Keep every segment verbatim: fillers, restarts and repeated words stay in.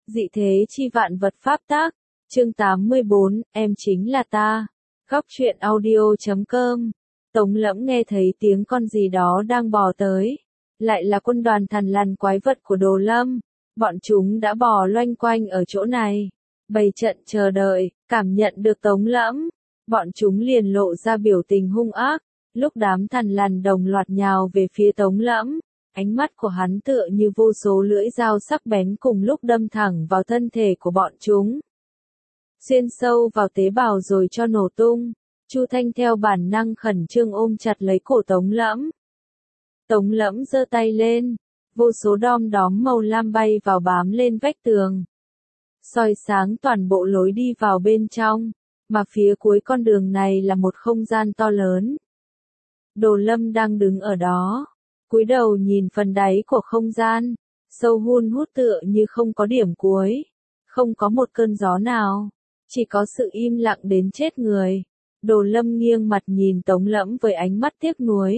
Dị thế chi vạn vật pháp tác, chương tám mươi bốn, em chính là ta. Góc truyện audio chấm com. Tống Lẫm nghe thấy tiếng con gì đó đang bò tới. Lại là quân đoàn thằn lằn quái vật của Đồ Lâm. Bọn chúng đã bò loanh quanh ở chỗ này. Bày trận chờ đợi, cảm nhận được Tống Lẫm. Bọn chúng liền lộ ra biểu tình hung ác. Lúc đám thằn lằn đồng loạt nhào về phía Tống Lẫm. Ánh mắt của hắn tựa như vô số lưỡi dao sắc bén cùng lúc đâm thẳng vào thân thể của bọn chúng. Xuyên sâu vào tế bào rồi cho nổ tung. Chu Thanh theo bản năng khẩn trương ôm chặt lấy cổ Tống Lẫm. Tống Lẫm giơ tay lên, vô số đom đóm màu lam bay vào bám lên vách tường. Soi sáng toàn bộ lối đi vào bên trong, mà phía cuối con đường này là một không gian to lớn. Đồ Lâm đang đứng ở đó, cúi đầu nhìn phần đáy của không gian, sâu hun hút tựa như không có điểm cuối, không có một cơn gió nào, chỉ có sự im lặng đến chết người. Đồ Lâm nghiêng mặt nhìn Tống Lẫm với ánh mắt tiếc nuối.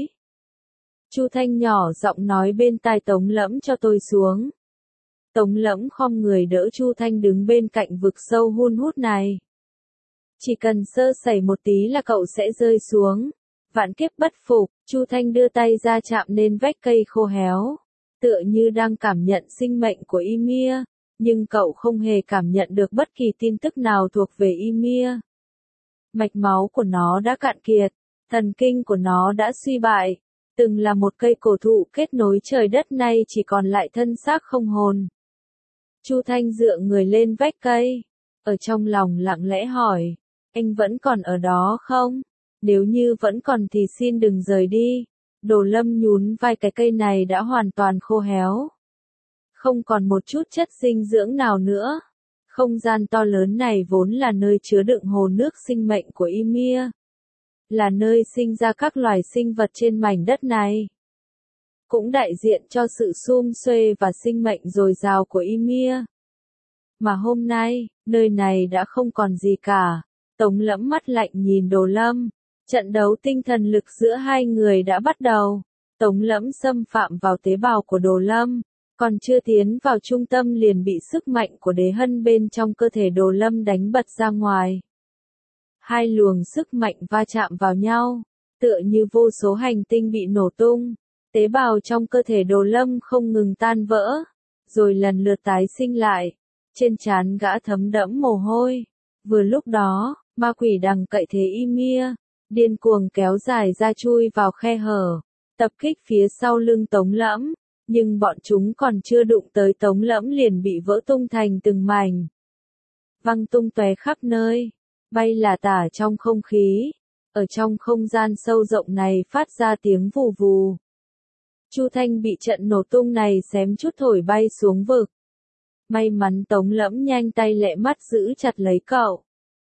Chu Thanh nhỏ giọng nói bên tai Tống Lẫm cho tôi xuống. Tống Lẫm khom người đỡ Chu Thanh đứng bên cạnh vực sâu hun hút này. Chỉ cần sơ sẩy một tí là cậu sẽ rơi xuống. Vạn kiếp bất phục, Chu Thanh đưa tay ra chạm lên vách cây khô héo, tựa như đang cảm nhận sinh mệnh của Ymir, nhưng cậu không hề cảm nhận được bất kỳ tin tức nào thuộc về Ymir. Mạch máu của nó đã cạn kiệt, thần kinh của nó đã suy bại, từng là một cây cổ thụ kết nối trời đất nay chỉ còn lại thân xác không hồn. Chu Thanh dựa người lên vách cây, ở trong lòng lặng lẽ hỏi, anh vẫn còn ở đó không? Nếu như vẫn còn thì xin đừng rời đi. Đồ Lâm nhún vai, cái cây này đã hoàn toàn khô héo. Không còn một chút chất dinh dưỡng nào nữa. Không gian to lớn này vốn là nơi chứa đựng hồ nước sinh mệnh của Ymir. Là nơi sinh ra các loài sinh vật trên mảnh đất này. Cũng đại diện cho sự sum xuê và sinh mệnh dồi dào của Ymir. Mà hôm nay, nơi này đã không còn gì cả. Tống Lẫm mắt lạnh nhìn Đồ Lâm. Trận đấu tinh thần lực giữa hai người đã bắt đầu. Tống Lẫm xâm phạm vào tế bào của Đồ Lâm, còn chưa tiến vào trung tâm liền bị sức mạnh của đế hân bên trong cơ thể Đồ Lâm đánh bật ra ngoài. Hai luồng sức mạnh va chạm vào nhau, tựa như vô số hành tinh bị nổ tung. Tế bào trong cơ thể Đồ Lâm không ngừng tan vỡ, rồi lần lượt tái sinh lại. Trên trán gã thấm đẫm mồ hôi. Vừa lúc đó, ma quỷ đằng cậy thế Ymir điên cuồng kéo dài ra chui vào khe hở, tập kích phía sau lưng Tống Lẫm, nhưng bọn chúng còn chưa đụng tới Tống Lẫm liền bị vỡ tung thành từng mảnh. Văng tung tóe khắp nơi, bay lả tả trong không khí, ở trong không gian sâu rộng này phát ra tiếng vù vù. Chu Thanh bị trận nổ tung này xém chút thổi bay xuống vực. May mắn Tống Lẫm nhanh tay lẹ mắt giữ chặt lấy cậu.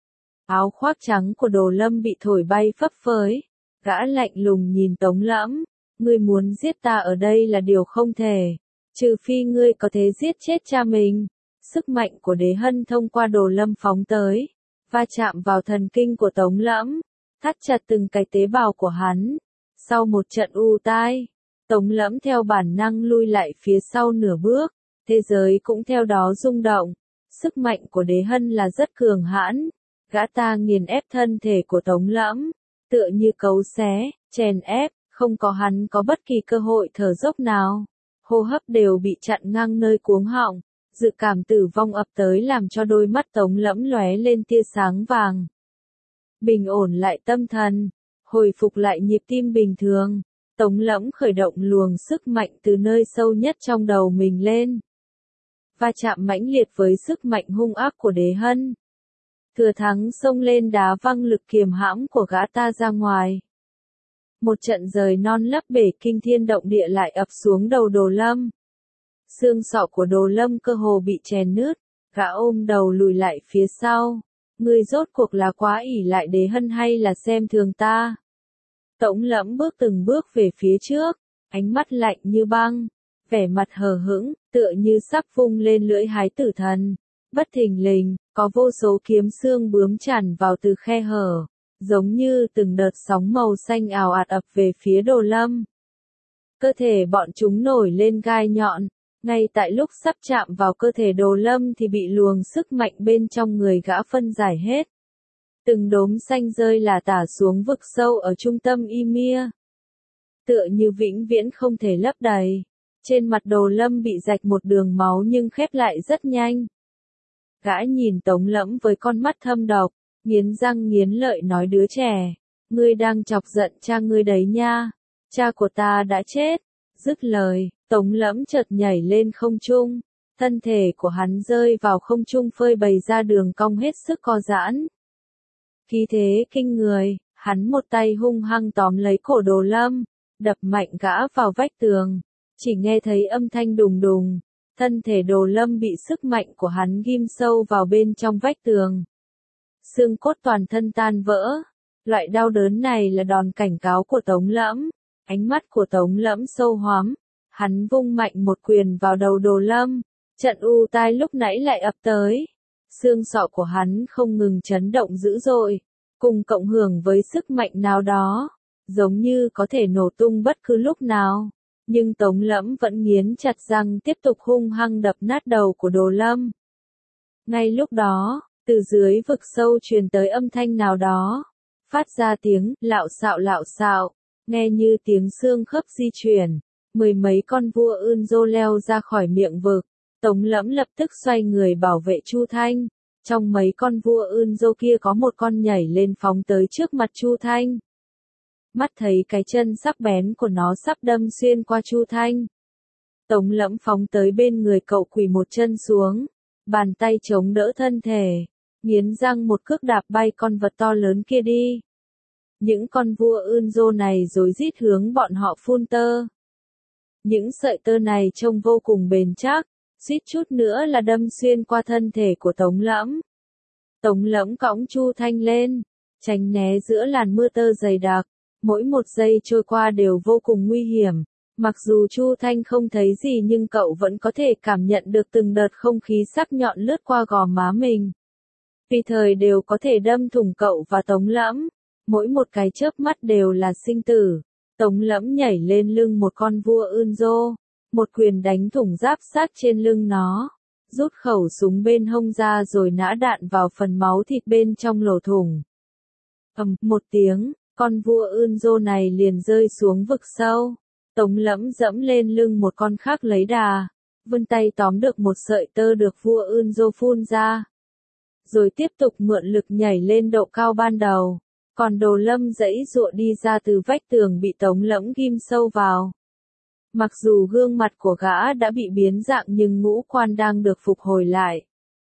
Áo khoác trắng của Đồ Lâm bị thổi bay phấp phới. Gã lạnh lùng nhìn Tống Lẫm. Ngươi muốn giết ta ở đây là điều không thể. Trừ phi ngươi có thể giết chết cha mình. Sức mạnh của đế hân thông qua Đồ Lâm phóng tới. Va chạm vào thần kinh của Tống Lẫm. Thắt chặt từng cái tế bào của hắn. Sau một trận u tai, Tống Lẫm theo bản năng lui lại phía sau nửa bước. Thế giới cũng theo đó rung động. Sức mạnh của đế hân là rất cường hãn. Gã ta nghiền ép thân thể của Tống Lẫm, tựa như cấu xé, chèn ép, không có hắn có bất kỳ cơ hội thở dốc nào. Hô hấp đều bị chặn ngang nơi cuống họng, dự cảm tử vong ập tới làm cho đôi mắt Tống Lẫm lóe lên tia sáng vàng. Bình ổn lại tâm thần, hồi phục lại nhịp tim bình thường, Tống Lẫm khởi động luồng sức mạnh từ nơi sâu nhất trong đầu mình lên. Va chạm mãnh liệt với sức mạnh hung ác của đế hân. Thừa thắng xông lên đá văng lực kiềm hãm của gã ta ra ngoài. Một trận rời non lấp bể kinh thiên động địa lại ập xuống đầu Đồ Lâm. Xương sọ của Đồ Lâm cơ hồ bị chèn nứt, gã ôm đầu lùi lại phía sau. Ngươi rốt cuộc là quá ỷ lại đế hân hay là xem thường ta? Tống Lẫm bước từng bước về phía trước, ánh mắt lạnh như băng, vẻ mặt hờ hững, tựa như sắp vung lên lưỡi hái tử thần. Bất thình lình, có vô số kiếm xương bướm tràn vào từ khe hở, giống như từng đợt sóng màu xanh ào ạt ập về phía Đồ Lâm. Cơ thể bọn chúng nổi lên gai nhọn, Ngay tại lúc sắp chạm vào cơ thể Đồ Lâm thì bị luồng sức mạnh bên trong người gã phân giải hết. Từng đốm xanh rơi lả tả xuống vực sâu ở trung tâm Ymir. Tựa như vĩnh viễn không thể lấp đầy. Trên mặt Đồ Lâm bị rạch một đường máu nhưng khép lại rất nhanh. Gã nhìn Tống Lẫm với con mắt thâm độc, nghiến răng nghiến lợi nói đứa trẻ, ngươi đang chọc giận cha ngươi đấy nha, cha của ta đã chết. Dứt lời, Tống Lẫm chợt nhảy lên không trung, thân thể của hắn rơi vào không trung phơi bày ra đường cong hết sức co giãn. Khí thế kinh người, hắn một tay hung hăng tóm lấy cổ Đồ Lâm, đập mạnh gã vào vách tường, chỉ nghe thấy âm thanh đùng đùng, thân thể Đồ Lâm bị sức mạnh của hắn ghim sâu vào bên trong vách tường. Xương cốt toàn thân tan vỡ, loại đau đớn này là đòn cảnh cáo của Tống Lẫm. Ánh mắt của Tống Lẫm sâu hoắm, hắn vung mạnh một quyền vào đầu Đồ Lâm, trận u tai lúc nãy lại ập tới. Xương sọ của hắn không ngừng chấn động dữ dội, cùng cộng hưởng với sức mạnh nào đó, giống như có thể nổ tung bất cứ lúc nào. Nhưng Tống Lẫm vẫn nghiến chặt răng tiếp tục hung hăng đập nát đầu của Đồ Lâm. Ngay lúc đó, từ dưới vực sâu truyền tới âm thanh nào đó, phát ra tiếng lạo xạo lạo xạo, nghe như tiếng xương khớp di chuyển. Mười mấy con vua ươn rô leo ra khỏi miệng vực. Tống Lẫm lập tức xoay người bảo vệ Chu Thanh. Trong mấy con vua ươn rô kia có một con nhảy lên phóng tới trước mặt Chu Thanh. Mắt thấy cái chân sắc bén của nó sắp đâm xuyên qua Chu Thanh. Tống Lẫm phóng tới bên người cậu quỳ một chân xuống, bàn tay chống đỡ thân thể, nghiến răng một cước đạp bay con vật to lớn kia đi. Những con vua ươn rô này rối rít hướng bọn họ phun tơ. Những sợi tơ này trông vô cùng bền chắc, suýt chút nữa là đâm xuyên qua thân thể của Tống Lẫm. Tống Lẫm cõng Chu Thanh lên, tránh né giữa làn mưa tơ dày đặc, mỗi một giây trôi qua đều vô cùng nguy hiểm. Mặc dù Chu Thanh không thấy gì nhưng cậu vẫn có thể cảm nhận được từng đợt không khí sắc nhọn lướt qua gò má mình. Tùy thời đều có thể đâm thủng cậu và Tống Lẫm, mỗi một cái chớp mắt đều là sinh tử. Tống Lẫm nhảy lên lưng một con vua ươn rô, một quyền đánh thủng giáp sát trên lưng nó, rút khẩu súng bên hông ra rồi nã đạn vào phần máu thịt bên trong lỗ thủng. Ầm, một tiếng, con vua ươn rô này liền rơi xuống vực sâu. Tống Lẫm dẫm lên lưng một con khác lấy đà, vươn tay tóm được một sợi tơ được vua ươn rô phun ra, rồi tiếp tục mượn lực nhảy lên độ cao ban đầu. Còn Đồ Lâm giãy giụa đi ra từ vách tường bị Tống Lẫm ghim sâu vào. Mặc dù gương mặt của gã đã bị biến dạng nhưng ngũ quan đang được phục hồi lại.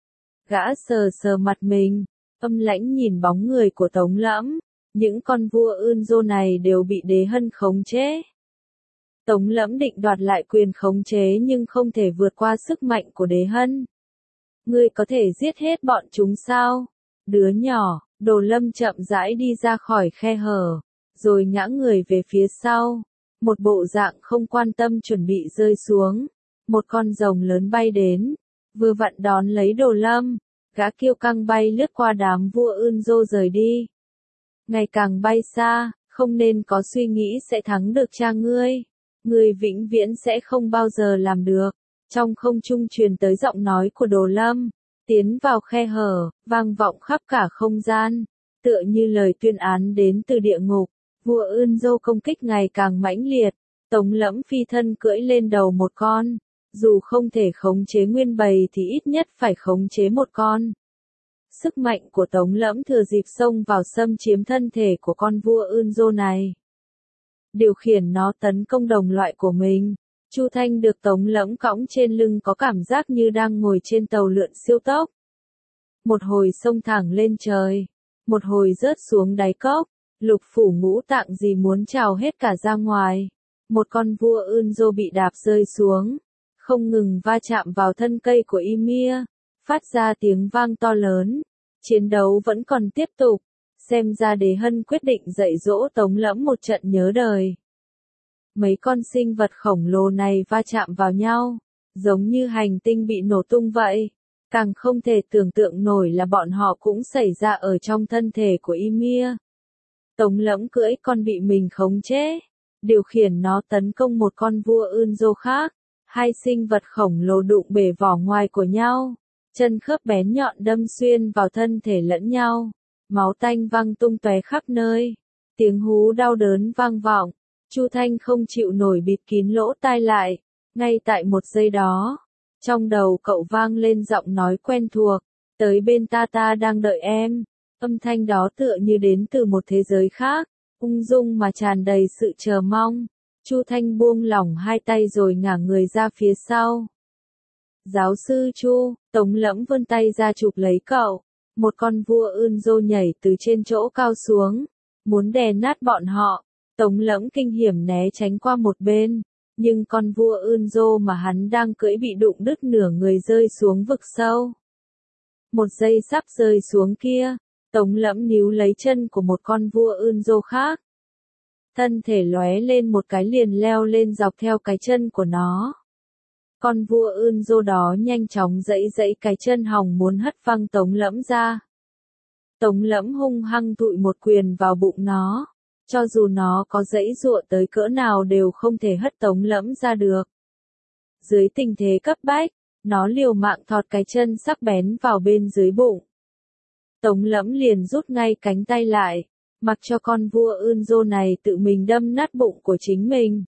Gã sờ sờ mặt mình, âm lãnh nhìn bóng người của Tống Lẫm. Những con vua ươn rô này đều bị Đế Hân khống chế. Tống Lẫm định đoạt lại quyền khống chế nhưng không thể vượt qua sức mạnh của Đế Hân. Ngươi có thể giết hết bọn chúng sao? Đứa nhỏ. Đồ Lâm chậm rãi đi ra khỏi khe hở, rồi ngã người về phía sau, một bộ dạng không quan tâm chuẩn bị rơi xuống. Một con rồng lớn bay đến, vừa vặn đón lấy Đồ Lâm, gã kiêu căng bay lướt qua đám vua ươn rô rời đi. Ngày càng bay xa, không nên có suy nghĩ sẽ thắng được cha ngươi, ngươi vĩnh viễn sẽ không bao giờ làm được. Trong không trung truyền tới giọng nói của Đồ Lâm. Tiến vào khe hở, vang vọng khắp cả không gian, tựa như lời tuyên án đến từ địa ngục. Vua ươn rô công kích ngày càng mãnh liệt, Tống Lẫm phi thân cưỡi lên đầu một con, dù không thể khống chế nguyên bầy thì ít nhất phải khống chế một con. Sức mạnh của Tống Lẫm thừa dịp xông vào xâm chiếm thân thể của con vua ươn rô này, điều khiển nó tấn công đồng loại của mình. Chu Thanh được Tống Lẫm cõng trên lưng có cảm giác như đang ngồi trên tàu lượn siêu tốc. Một hồi xông thẳng lên trời, một hồi rớt xuống đáy cốc, lục phủ ngũ tạng gì muốn trào hết cả ra ngoài. Một con vua ươn rô bị đạp rơi xuống, không ngừng va chạm vào thân cây của Ymir, phát ra tiếng vang to lớn. Chiến đấu vẫn còn tiếp tục, xem ra Đế Hân quyết định dạy dỗ Tống Lẫm một trận nhớ đời. Mấy con sinh vật khổng lồ này va chạm vào nhau, giống như hành tinh bị nổ tung vậy. Càng không thể tưởng tượng nổi là bọn họ cũng xảy ra ở trong thân thể của Ymir. Tống Lẫm cưỡi con bị mình khống chế, điều khiển nó tấn công một con vua ươn rô khác. Hai sinh vật khổng lồ đụng bể vỏ ngoài của nhau, chân khớp bén nhọn đâm xuyên vào thân thể lẫn nhau, máu tanh văng tung tóe khắp nơi, tiếng hú đau đớn vang vọng, Chu Thanh không chịu nổi bịt kín lỗ tai lại, ngay tại một giây đó, trong đầu cậu vang lên giọng nói quen thuộc, tới bên ta ta đang đợi em, âm thanh đó tựa như đến từ một thế giới khác, ung dung mà tràn đầy sự chờ mong. Chu Thanh buông lỏng hai tay rồi ngả người ra phía sau. Giáo sư Chu, Tống Lẫm vươn tay ra chụp lấy cậu. Một con vua ươn rô nhảy từ trên chỗ cao xuống, muốn đè nát bọn họ. Tống Lẫm kinh hiểm né tránh qua một bên, nhưng con vua ươn rô mà hắn đang cưỡi bị đụng đứt nửa người rơi xuống vực sâu. Một giây sắp rơi xuống kia, Tống Lẫm níu lấy chân của một con vua ươn rô khác. Thân thể lóe lên một cái liền leo lên dọc theo cái chân của nó. Con vua ươn rô đó nhanh chóng giãy giãy cái chân hòng muốn hất văng Tống Lẫm ra. Tống Lẫm hung hăng tụi một quyền vào bụng nó, cho dù nó có giãy giụa tới cỡ nào đều không thể hất Tống Lẫm ra được. Dưới tình thế cấp bách, nó liều mạng thọt cái chân sắc bén vào bên dưới bụng. Tống Lẫm liền rút ngay cánh tay lại, mặc cho con vua ươn rô này tự mình đâm nát bụng của chính mình.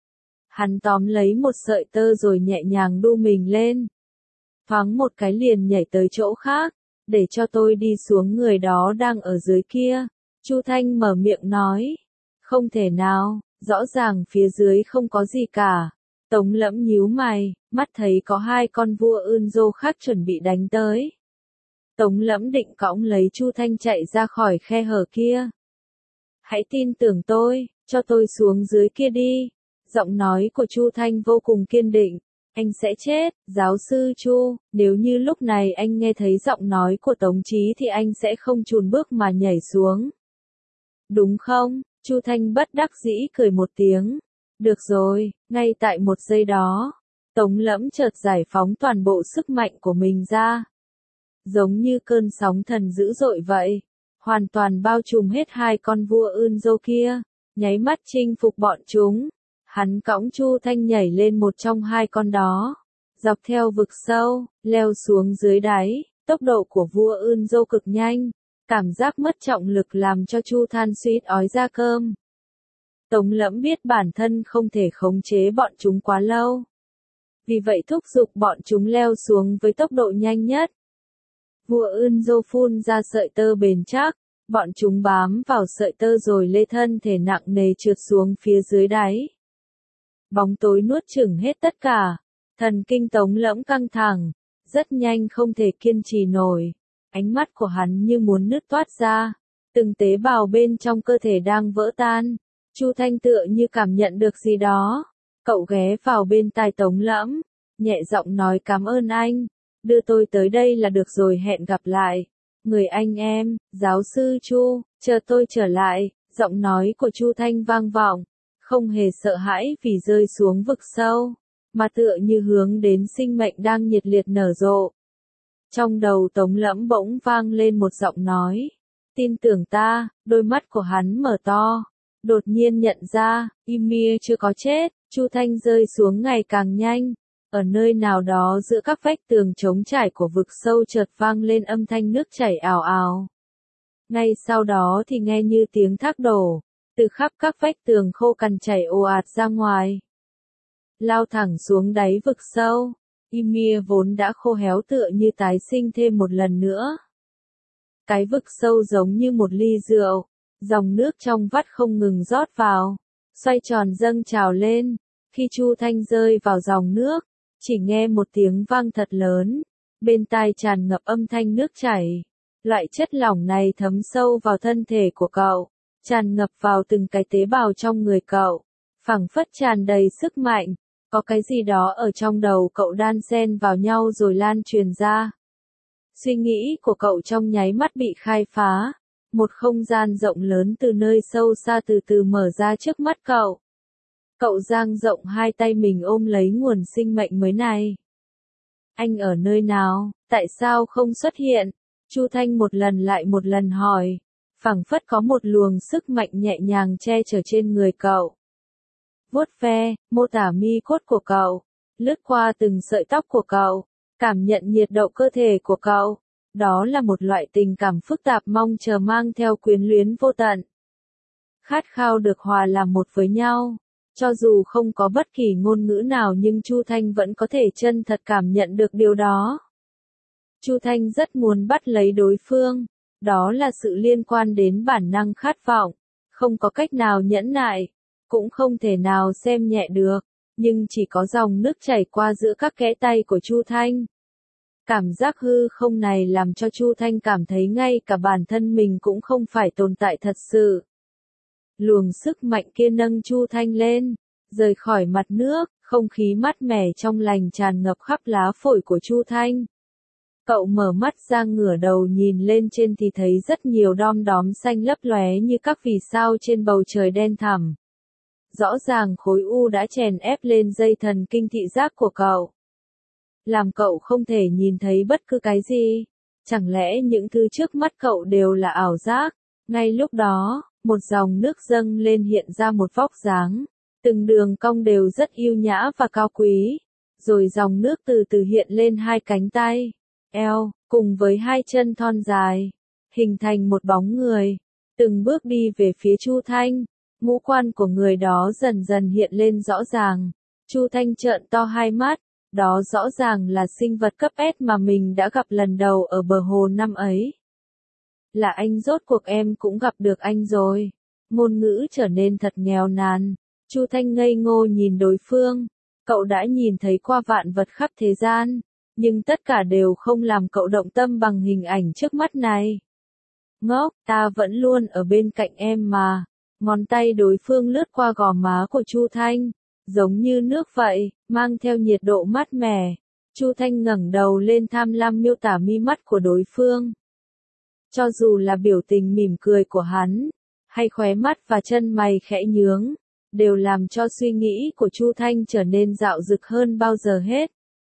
Hắn tóm lấy một sợi tơ rồi nhẹ nhàng đu mình lên. Thoáng một cái liền nhảy tới chỗ khác, để cho tôi đi xuống người đó đang ở dưới kia. Chu Thanh mở miệng nói. Không thể nào, rõ ràng phía dưới không có gì cả. Tống Lẫm nhíu mày, mắt thấy có hai con vua ươn rô khác chuẩn bị đánh tới. Tống Lẫm định cõng lấy Chu Thanh chạy ra khỏi khe hở kia. Hãy tin tưởng tôi, cho tôi xuống dưới kia đi. Giọng nói của Chu Thanh vô cùng kiên định. Anh sẽ chết, giáo sư Chu, nếu như lúc này anh nghe thấy giọng nói của Tống Chí thì anh sẽ không chùn bước mà nhảy xuống. Đúng không? Chu Thanh bất đắc dĩ cười một tiếng. Được rồi, ngay tại một giây đó, Tống Lẫm chợt giải phóng toàn bộ sức mạnh của mình ra. Giống như cơn sóng thần dữ dội vậy, hoàn toàn bao trùm hết hai con vua ươn rô kia, nháy mắt chinh phục bọn chúng. Hắn cõng Chu Thanh nhảy lên một trong hai con đó, dọc theo vực sâu, leo xuống dưới đáy, tốc độ của vua ươn rô cực nhanh, cảm giác mất trọng lực làm cho Chu than suýt ói ra cơm. Tống Lẫm biết bản thân không thể khống chế bọn chúng quá lâu. Vì vậy thúc giục bọn chúng leo xuống với tốc độ nhanh nhất. Vua ươn rô phun ra sợi tơ bền chắc, bọn chúng bám vào sợi tơ rồi lê thân thể nặng nề trượt xuống phía dưới đáy. Bóng tối nuốt chửng hết tất cả, thần kinh Tống Lẫm căng thẳng, rất nhanh không thể kiên trì nổi, ánh mắt của hắn như muốn nứt toát ra, từng tế bào bên trong cơ thể đang vỡ tan. Chu Thanh tựa như cảm nhận được gì đó, cậu ghé vào bên tai Tống Lẫm, nhẹ giọng nói cảm ơn anh, đưa tôi tới đây là được rồi, hẹn gặp lại. Người anh em, giáo sư Chu, chờ tôi trở lại, giọng nói của Chu Thanh vang vọng, không hề sợ hãi vì rơi xuống vực sâu, mà tựa như hướng đến sinh mệnh đang nhiệt liệt nở rộ. Trong đầu Tống Lẫm bỗng vang lên một giọng nói, tin tưởng ta. Đôi mắt của hắn mở to, đột nhiên nhận ra, Ymir chưa có chết. Chu Thanh rơi xuống ngày càng nhanh, ở nơi nào đó giữa các vách tường trống trải của vực sâu chợt vang lên âm thanh nước chảy ào ào. Ngay sau đó thì nghe như tiếng thác đổ, từ khắp các vách tường khô cằn chảy ồ ạt ra ngoài. Lao thẳng xuống đáy vực sâu, Ymir vốn đã khô héo tựa như tái sinh thêm một lần nữa. Cái vực sâu giống như một ly rượu, dòng nước trong vắt không ngừng rót vào, xoay tròn dâng trào lên. Khi Chu Thanh rơi vào dòng nước, chỉ nghe một tiếng vang thật lớn, bên tai tràn ngập âm thanh nước chảy. Loại chất lỏng này thấm sâu vào thân thể của cậu, tràn ngập vào từng cái tế bào trong người cậu, phảng phất tràn đầy sức mạnh. Có cái gì đó ở trong đầu cậu đan xen vào nhau rồi lan truyền ra. Suy nghĩ của cậu trong nháy mắt bị khai phá, một không gian rộng lớn từ nơi sâu xa từ từ mở ra trước mắt cậu. Cậu dang rộng hai tay mình ôm lấy nguồn sinh mệnh mới này. Anh ở nơi nào, tại sao không xuất hiện? Chu Thanh một lần lại một lần hỏi, phảng phất có một luồng sức mạnh nhẹ nhàng che chở trên người cậu. Vuốt ve, mô tả mi cốt của cậu, lướt qua từng sợi tóc của cậu, cảm nhận nhiệt độ cơ thể của cậu. Đó là một loại tình cảm phức tạp mong chờ mang theo quyến luyến vô tận. Khát khao được hòa làm một với nhau. Cho dù không có bất kỳ ngôn ngữ nào nhưng Chu Thanh vẫn có thể chân thật cảm nhận được điều đó. Chu Thanh rất muốn bắt lấy đối phương. Đó là sự liên quan đến bản năng khát vọng. Không có cách nào nhẫn nại. Cũng không thể nào xem nhẹ được. Nhưng chỉ có dòng nước chảy qua giữa các kẽ tay của Chu Thanh. Cảm giác hư không này làm cho Chu Thanh cảm thấy ngay cả bản thân mình cũng không phải tồn tại thật sự. Luồng sức mạnh kia nâng Chu Thanh lên, rời khỏi mặt nước, không khí mát mẻ trong lành tràn ngập khắp lá phổi của Chu Thanh. Cậu mở mắt ra ngửa đầu nhìn lên trên thì thấy rất nhiều đom đóm xanh lấp lóe như các vì sao trên bầu trời đen thẳm. Rõ ràng khối u đã chèn ép lên dây thần kinh thị giác của cậu. Làm cậu không thể nhìn thấy bất cứ cái gì. Chẳng lẽ những thứ trước mắt cậu đều là ảo giác? Ngay lúc đó, một dòng nước dâng lên hiện ra một vóc dáng. Từng đường cong đều rất yêu nhã và cao quý. Rồi dòng nước từ từ hiện lên hai cánh tay, eo, cùng với hai chân thon dài. Hình thành một bóng người. Từng bước đi về phía Chu Thanh. Ngũ quan của người đó dần dần hiện lên rõ ràng. Chu Thanh trợn to hai mắt. Đó rõ ràng là sinh vật cấp S mà mình đã gặp lần đầu ở bờ hồ năm ấy. Là anh, rốt cuộc em cũng gặp được anh rồi. Ngôn ngữ trở nên thật nghèo nàn. Chu Thanh ngây ngô nhìn đối phương. Cậu đã nhìn thấy qua vạn vật khắp thế gian. Nhưng tất cả đều không làm cậu động tâm bằng hình ảnh trước mắt này. Ngốc, ta vẫn luôn ở bên cạnh em mà. Ngón tay đối phương lướt qua gò má của Chu Thanh. Giống như nước vậy, mang theo nhiệt độ mát mẻ. Chu Thanh ngẩng đầu lên tham lam miêu tả mi mắt của đối phương. Cho dù là biểu tình mỉm cười của hắn, hay khóe mắt và chân mày khẽ nhướng, đều làm cho suy nghĩ của Chu Thanh trở nên dạo dực hơn bao giờ hết.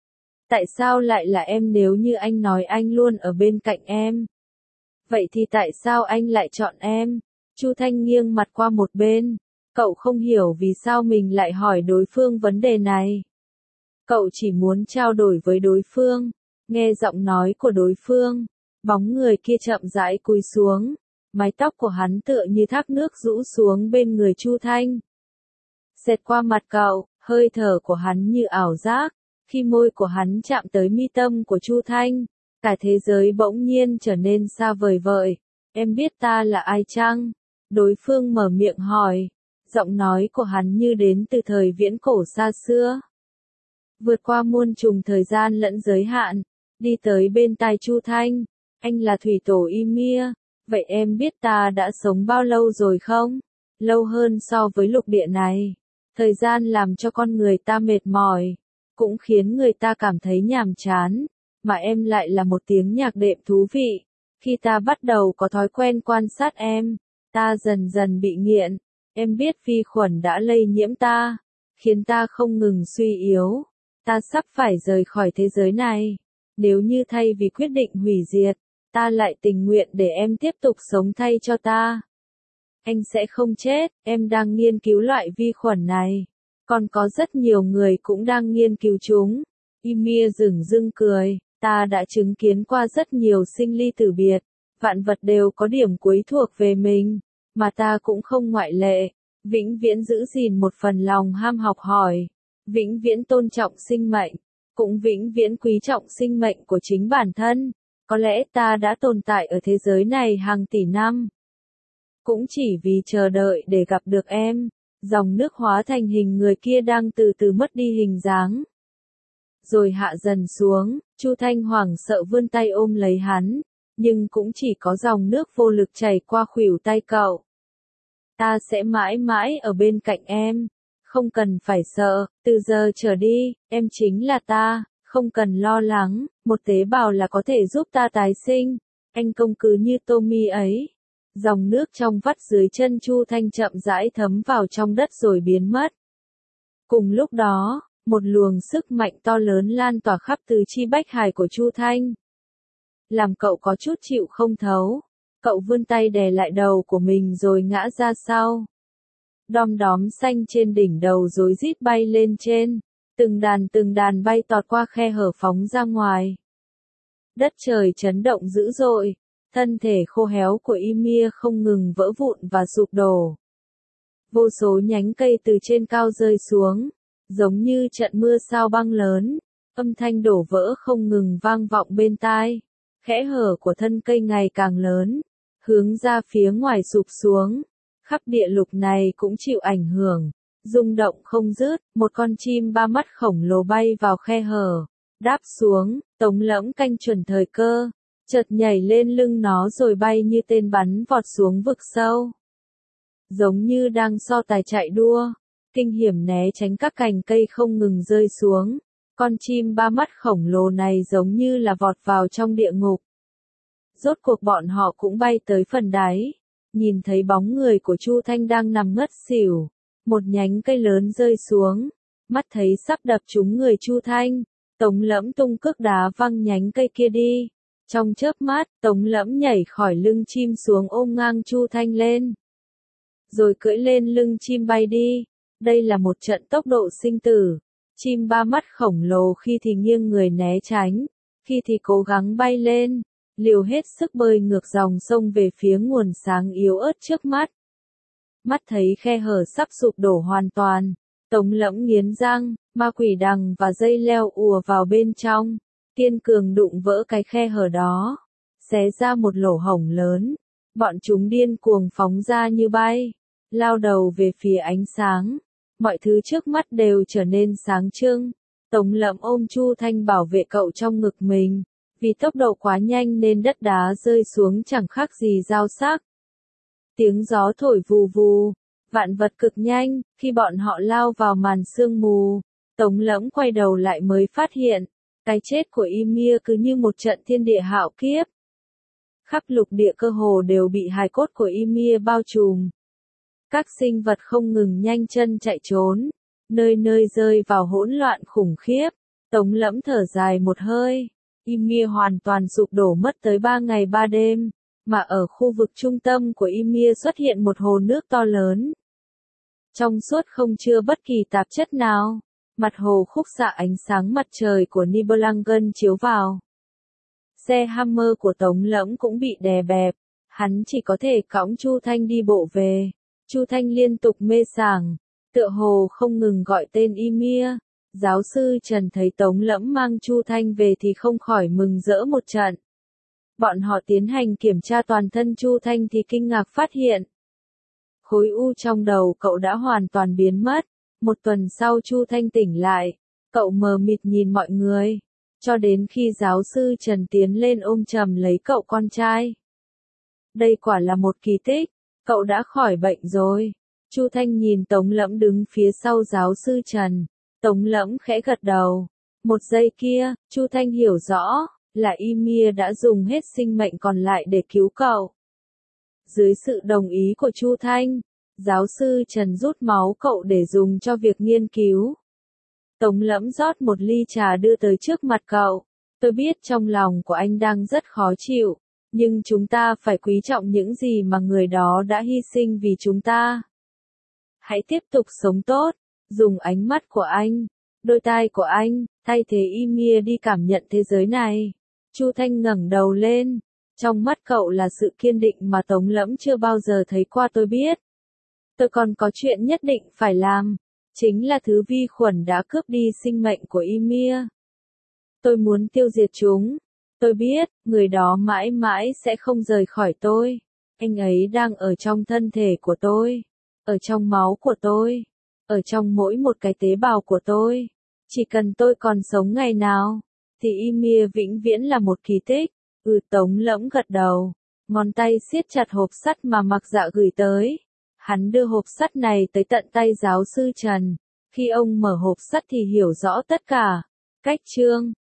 Tại sao lại là em nếu như anh nói anh luôn ở bên cạnh em? Vậy thì tại sao anh lại chọn em? Chu Thanh nghiêng mặt qua một bên. Cậu không hiểu vì sao mình lại hỏi đối phương vấn đề này. Cậu chỉ muốn trao đổi với đối phương. Nghe giọng nói của đối phương, bóng người kia chậm rãi cúi xuống. Mái tóc của hắn tựa như thác nước rũ xuống bên người Chu Thanh. Xẹt qua mặt cậu, hơi thở của hắn như ảo giác. Khi môi của hắn chạm tới mi tâm của Chu Thanh, cả thế giới bỗng nhiên trở nên xa vời vợi. Em biết ta là ai chăng? Đối phương mở miệng hỏi. Giọng nói của hắn như đến từ thời viễn cổ xa xưa. Vượt qua muôn trùng thời gian lẫn giới hạn, đi tới bên tai Chu Thanh. Anh là thủy tổ Ymir. Vậy em biết ta đã sống bao lâu rồi không? Lâu hơn so với lục địa này. Thời gian làm cho con người ta mệt mỏi, cũng khiến người ta cảm thấy nhàm chán. Mà em lại là một tiếng nhạc đệm thú vị. Khi ta bắt đầu có thói quen quan sát em, ta dần dần bị nghiện. Em biết vi khuẩn đã lây nhiễm ta, khiến ta không ngừng suy yếu. Ta sắp phải rời khỏi thế giới này. Nếu như thay vì quyết định hủy diệt, ta lại tình nguyện để em tiếp tục sống thay cho ta. Anh sẽ không chết, em đang nghiên cứu loại vi khuẩn này. Còn có rất nhiều người cũng đang nghiên cứu chúng. Ymir dửng dưng cười, ta đã chứng kiến qua rất nhiều sinh ly tử biệt. Vạn vật đều có điểm cuối thuộc về mình. Mà ta cũng không ngoại lệ, vĩnh viễn giữ gìn một phần lòng ham học hỏi, vĩnh viễn tôn trọng sinh mệnh, cũng vĩnh viễn quý trọng sinh mệnh của chính bản thân. Có lẽ ta đã tồn tại ở thế giới này hàng tỷ năm, cũng chỉ vì chờ đợi để gặp được em. Dòng nước hóa thành hình người kia đang từ từ mất đi hình dáng, rồi hạ dần xuống. Chu Thanh hoảng sợ vươn tay ôm lấy hắn. Nhưng cũng chỉ có dòng nước vô lực chảy qua khuỷu tay cậu. Ta sẽ mãi mãi ở bên cạnh em. Không cần phải sợ, từ giờ trở đi, em chính là ta, không cần lo lắng, một tế bào là có thể giúp ta tái sinh. Anh công cứ như Tommy ấy. Dòng nước trong vắt dưới chân Chu Thanh chậm rãi thấm vào trong đất rồi biến mất. Cùng lúc đó, một luồng sức mạnh to lớn lan tỏa khắp tứ chi bách hải của Chu Thanh. Làm cậu có chút chịu không thấu. Cậu vươn tay đè lại đầu của mình rồi ngã ra sau. Đom đóm xanh trên đỉnh đầu rối rít bay lên trên. Từng đàn từng đàn bay tọt qua khe hở phóng ra ngoài. Đất trời chấn động dữ dội, thân thể khô héo của Ymir không ngừng vỡ vụn và sụp đổ. Vô số nhánh cây từ trên cao rơi xuống, giống như trận mưa sao băng lớn, âm thanh đổ vỡ không ngừng vang vọng bên tai. Kẽ hở của thân cây ngày càng lớn, hướng ra phía ngoài sụp xuống. Khắp địa lục này cũng chịu ảnh hưởng, rung động không dứt. Một con chim ba mắt khổng lồ bay vào khe hở, đáp xuống. Tống Lẫm canh chuẩn thời cơ, chợt nhảy lên lưng nó rồi bay như tên bắn vọt xuống vực sâu. Giống như đang so tài chạy đua, kinh hiểm né tránh các cành cây không ngừng rơi xuống. Con chim ba mắt khổng lồ này giống như là vọt vào trong địa ngục. Rốt cuộc bọn họ cũng bay tới phần đáy, nhìn thấy bóng người của Chu Thanh đang nằm ngất xỉu. Một nhánh cây lớn rơi xuống, mắt thấy sắp đập trúng người Chu Thanh. Tống Lẫm tung cước đá văng nhánh cây kia đi. Trong chớp mắt, Tống Lẫm nhảy khỏi lưng chim xuống ôm ngang Chu Thanh lên. Rồi cưỡi lên lưng chim bay đi. Đây là một trận tốc độ sinh tử. Chim ba mắt khổng lồ khi thì nghiêng người né tránh, khi thì cố gắng bay lên, liều hết sức bơi ngược dòng sông về phía nguồn sáng yếu ớt trước mắt. Mắt thấy khe hở sắp sụp đổ hoàn toàn, Tống Lẫm nghiến răng, ma quỷ đằng và dây leo ùa vào bên trong, kiên cường đụng vỡ cái khe hở đó, xé ra một lỗ hổng lớn. Bọn chúng điên cuồng phóng ra như bay, lao đầu về phía ánh sáng. Mọi thứ trước mắt đều trở nên sáng trưng. Tống Lẫm ôm Chu Thanh bảo vệ cậu trong ngực mình. Vì tốc độ quá nhanh nên đất đá rơi xuống chẳng khác gì dao sắc. Tiếng gió thổi vù vù, vạn vật cực nhanh. Khi bọn họ lao vào màn sương mù, Tống Lẫm quay đầu lại mới phát hiện, cái chết của Ymir cứ như một trận thiên địa hạo kiếp. Khắp lục địa cơ hồ đều bị hài cốt của Ymir bao trùm. Các sinh vật không ngừng nhanh chân chạy trốn, nơi nơi rơi vào hỗn loạn khủng khiếp. Tống Lẫm thở dài một hơi. Ymir hoàn toàn sụp đổ mất tới ba ngày ba đêm, mà ở khu vực trung tâm của Ymir xuất hiện một hồ nước to lớn. Trong suốt không chứa bất kỳ tạp chất nào, mặt hồ khúc xạ ánh sáng mặt trời của Nibelungen chiếu vào. Xe Hammer của Tống Lẫm cũng bị đè bẹp, hắn chỉ có thể cõng Chu Thanh đi bộ về. Chu Thanh liên tục mê sảng, tựa hồ không ngừng gọi tên Ymir. Giáo sư Trần thấy Tống Lẫm mang Chu Thanh về thì không khỏi mừng rỡ một trận. Bọn họ tiến hành kiểm tra toàn thân Chu Thanh thì kinh ngạc phát hiện. Khối u trong đầu cậu đã hoàn toàn biến mất. Một tuần sau Chu Thanh tỉnh lại, cậu mờ mịt nhìn mọi người, cho đến khi giáo sư Trần tiến lên ôm chầm lấy cậu con trai. Đây quả là một kỳ tích. Cậu đã khỏi bệnh rồi. Chu Thanh nhìn Tống Lẫm đứng phía sau giáo sư Trần. Tống Lẫm khẽ gật đầu. Một giây kia, Chu Thanh hiểu rõ, là Ymir đã dùng hết sinh mệnh còn lại để cứu cậu. Dưới sự đồng ý của Chu Thanh, giáo sư Trần rút máu cậu để dùng cho việc nghiên cứu. Tống Lẫm rót một ly trà đưa tới trước mặt cậu. Tôi biết trong lòng của anh đang rất khó chịu. Nhưng chúng ta phải quý trọng những gì mà người đó đã hy sinh vì chúng ta. Hãy tiếp tục sống tốt, dùng ánh mắt của anh, đôi tai của anh, thay thế Ymir đi cảm nhận thế giới này. Chu Thanh ngẩng đầu lên, trong mắt cậu là sự kiên định mà Tống Lẫm chưa bao giờ thấy qua. Tôi biết. Tôi còn có chuyện nhất định phải làm, chính là thứ vi khuẩn đã cướp đi sinh mệnh của Ymir. Tôi muốn tiêu diệt chúng. Tôi biết, người đó mãi mãi sẽ không rời khỏi tôi. Anh ấy đang ở trong thân thể của tôi, ở trong máu của tôi, ở trong mỗi một cái tế bào của tôi. Chỉ cần tôi còn sống ngày nào, thì Ymir vĩnh viễn là một kỳ tích. Ừ, Tống Lẫm gật đầu, ngón tay siết chặt hộp sắt mà Mặc Dạ gửi tới. Hắn đưa hộp sắt này tới tận tay giáo sư Trần. Khi ông mở hộp sắt thì hiểu rõ tất cả. Cách chương